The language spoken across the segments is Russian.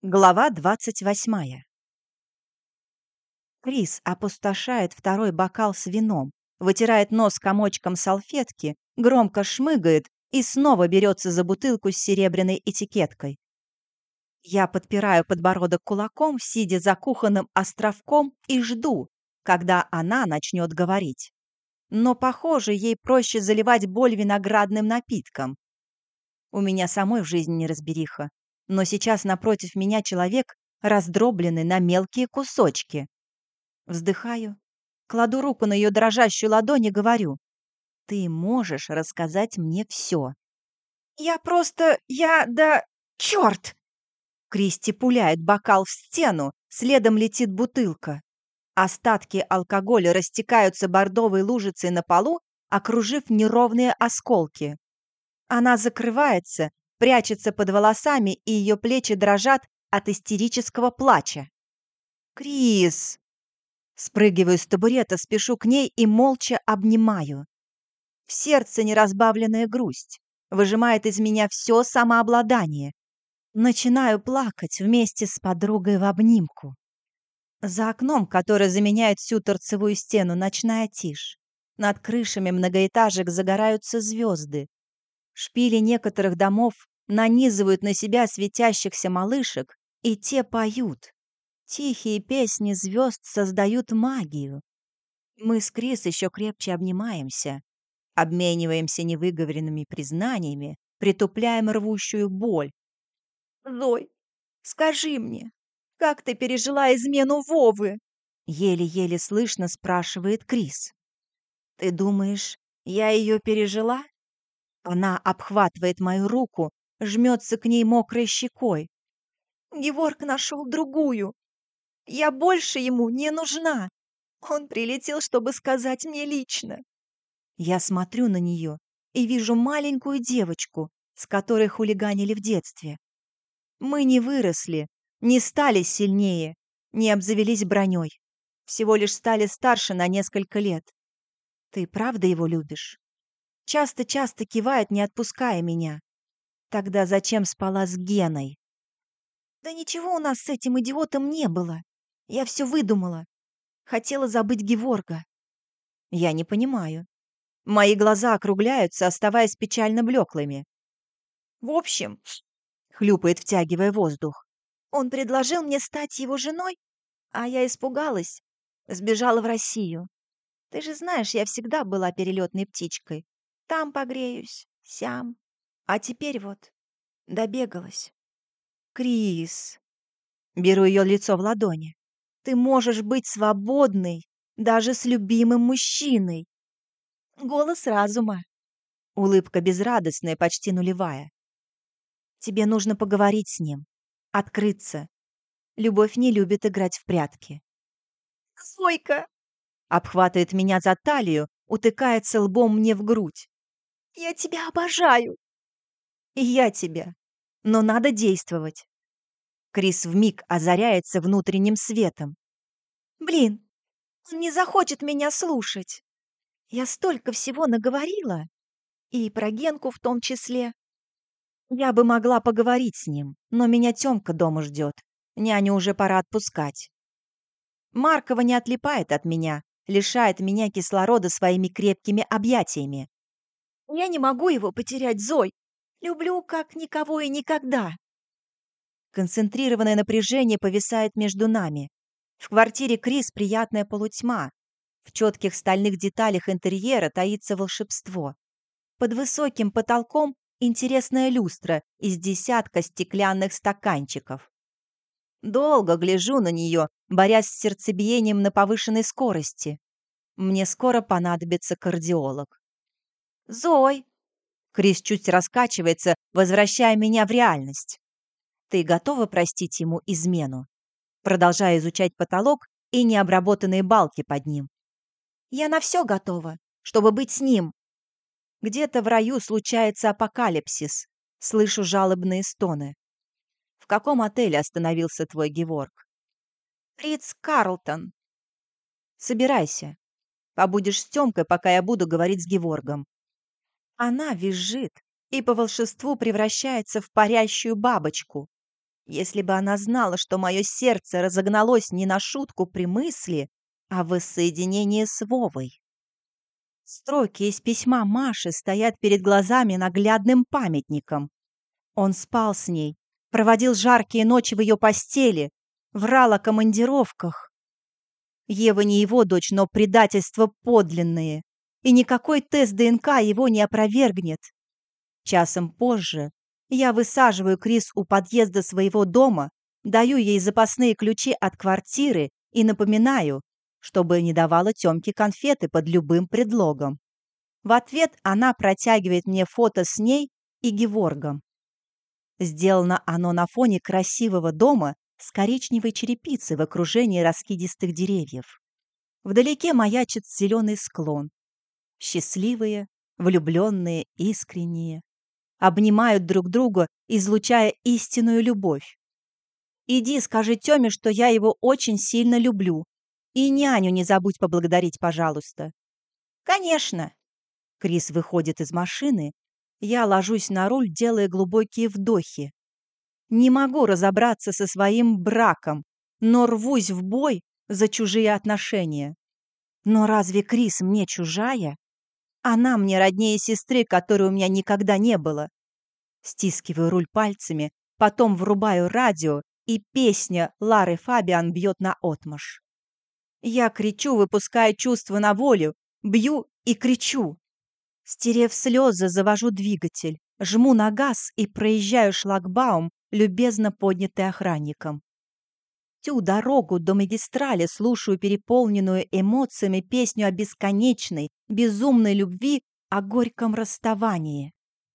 Глава 28. Крис опустошает второй бокал с вином, вытирает нос комочком салфетки, громко шмыгает и снова берется за бутылку с серебряной этикеткой. Я подпираю подбородок кулаком, сидя за кухонным островком, и жду, когда она начнет говорить. Но, похоже, ей проще заливать боль виноградным напитком. У меня самой в жизни неразбериха, но сейчас напротив меня человек, раздробленный на мелкие кусочки. Вздыхаю, кладу руку на ее дрожащую ладонь и говорю: «Ты можешь рассказать мне все». Да, черт!» Кристи пуляет бокал в стену, следом летит бутылка. Остатки алкоголя растекаются бордовой лужицей на полу, окружив неровные осколки. Она закрывается, прячется под волосами, и ее плечи дрожат от истерического плача. «Крис!» Спрыгиваю с табурета, спешу к ней и молча обнимаю. В сердце неразбавленная грусть выжимает из меня все самообладание. Начинаю плакать вместе с подругой в обнимку. За окном, которое заменяет всю торцевую стену, ночная тишь. Над крышами многоэтажек загораются звезды. Шпили некоторых домов нанизывают на себя светящихся малышек, и те поют. Тихие песни звезд создают магию. Мы с Крис еще крепче обнимаемся, обмениваемся невыговоренными признаниями, притупляем рвущую боль. «Зой, скажи мне, как ты пережила измену Вовы?» Еле-еле слышно спрашивает Крис. «Ты думаешь, я ее пережила?» Она обхватывает мою руку, жмется к ней мокрой щекой. «Геворг нашел другую. Я больше ему не нужна. Он прилетел, чтобы сказать мне лично». Я смотрю на нее и вижу маленькую девочку, с которой хулиганили в детстве. Мы не выросли, не стали сильнее, не обзавелись броней. Всего лишь стали старше на несколько лет. Ты правда его любишь? Часто-часто кивает, не отпуская меня. Тогда зачем спала с Геной? Да ничего у нас с этим идиотом не было. Я все выдумала. Хотела забыть Геворга. Я не понимаю. Мои глаза округляются, оставаясь печально блеклыми. В общем, хлюпает, втягивая воздух. Он предложил мне стать его женой, а я испугалась. Сбежала в Россию. Ты же знаешь, я всегда была перелетной птичкой. Там погреюсь, сям. А теперь вот добегалась. Крис. Беру ее лицо в ладони. Ты можешь быть свободной, даже с любимым мужчиной. Голос разума. Улыбка безрадостная, почти нулевая. Тебе нужно поговорить с ним, открыться. Любовь не любит играть в прятки. «Зойка!» Обхватывает меня за талию, утыкается лбом мне в грудь. «Я тебя обожаю!» «И я тебя. Но надо действовать». Крис вмиг озаряется внутренним светом. «Блин, он не захочет меня слушать. Я столько всего наговорила. И про Генку в том числе. Я бы могла поговорить с ним, но меня Тёмка дома ждет. Няню уже пора отпускать. Маркова не отлипает от меня, лишает меня кислорода своими крепкими объятиями. Я не могу его потерять, Зой. Люблю как никого и никогда. Концентрированное напряжение повисает между нами. В квартире Крис приятная полутьма. В четких стальных деталях интерьера таится волшебство. Под высоким потолком интересная люстра из десятка стеклянных стаканчиков. Долго гляжу на нее, борясь с сердцебиением на повышенной скорости. Мне скоро понадобится кардиолог. «Зой!» Крис чуть раскачивается, возвращая меня в реальность. «Ты готова простить ему измену?» Продолжая изучать потолок и необработанные балки под ним. «Я на все готова, чтобы быть с ним». Где-то в раю случается апокалипсис. Слышу жалобные стоны. «В каком отеле остановился твой Геворг?» «Ритц Карлтон». «Собирайся. Побудешь с Тёмкой, пока я буду говорить с Геворгом». Она визжит и по волшебству превращается в парящую бабочку. Если бы она знала, что мое сердце разогналось не на шутку при мысли о воссоединении с Вовой. Строки из письма Маши стоят перед глазами наглядным памятником. Он спал с ней, проводил жаркие ночи в ее постели, врал о командировках. Ева не его дочь, но предательство подлинное, и никакой тест ДНК его не опровергнет. Часом позже я высаживаю Крис у подъезда своего дома, даю ей запасные ключи от квартиры и напоминаю, чтобы не давала Тёмке конфеты под любым предлогом. В ответ она протягивает мне фото с ней и Геворгом. Сделано оно на фоне красивого дома с коричневой черепицей в окружении раскидистых деревьев. Вдалеке маячит зеленый склон. Счастливые, влюбленные, искренние. Обнимают друг друга, излучая истинную любовь. Иди, скажи Тёме, что я его очень сильно люблю. И няню не забудь поблагодарить, пожалуйста. Конечно. Крис выходит из машины. Я ложусь на руль, делая глубокие вдохи. Не могу разобраться со своим браком, но рвусь в бой за чужие отношения. Но разве Крис мне чужая? Она мне роднее сестры, которой у меня никогда не было. Стискиваю руль пальцами, потом врубаю радио, и песня Лары Фабиан бьет наотмашь. Я кричу, выпуская чувства на волю, бью и кричу. Стерев слезы, завожу двигатель, жму на газ и проезжаю шлагбаум, любезно поднятый охранником. Всю дорогу до магистрали слушаю переполненную эмоциями песню о бесконечной, безумной любви, о горьком расставании.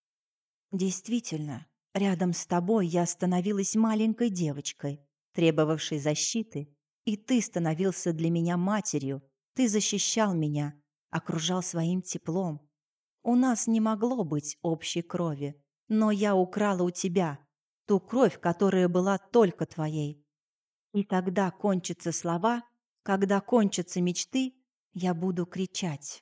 Действительно, рядом с тобой я становилась маленькой девочкой, требовавшей защиты, и ты становился для меня матерью, ты защищал меня, окружал своим теплом. У нас не могло быть общей крови, но я украла у тебя ту кровь, которая была только твоей. И тогда кончатся слова, когда кончатся мечты, я буду кричать.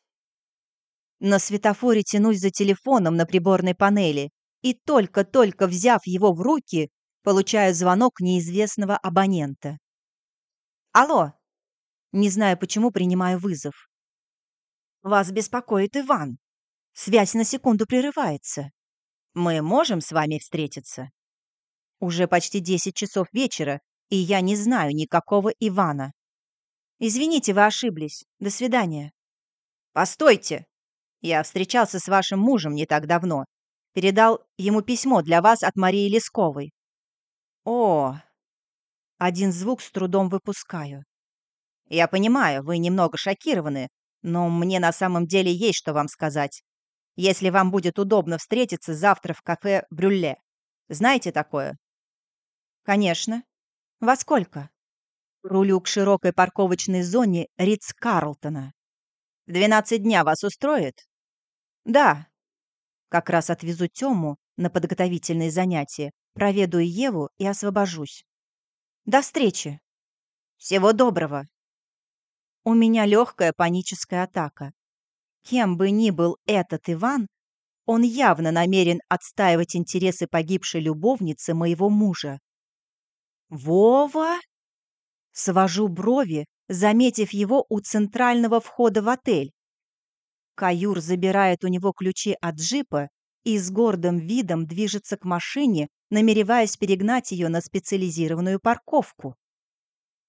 На светофоре тянусь за телефоном на приборной панели и только-только взяв его в руки, получаю звонок неизвестного абонента. Алло. Не знаю, почему принимаю вызов. Вас беспокоит Иван. Связь на секунду прерывается. Мы можем с вами встретиться? Уже почти 10 часов вечера, и я не знаю никакого Ивана. Извините, вы ошиблись. До свидания. Постойте. Я встречался с вашим мужем не так давно. Передал ему письмо для вас от Марии Лесковой. О, один звук с трудом выпускаю. Я понимаю, вы немного шокированы, но мне на самом деле есть что вам сказать. Если вам будет удобно встретиться завтра в кафе «Брюле». Знаете такое? Конечно. Во сколько? Рулю к широкой парковочной зоне Ритц-Карлтона. В 12 дня вас устроит? Да. Как раз отвезу Тему на подготовительные занятия, проведу Еву и освобожусь. До встречи. Всего доброго. У меня легкая паническая атака. Кем бы ни был этот Иван, он явно намерен отстаивать интересы погибшей любовницы моего мужа. Вова? Свожу брови, заметив его у центрального входа в отель. Каюр забирает у него ключи от джипа и с гордым видом движется к машине, намереваясь перегнать ее на специализированную парковку.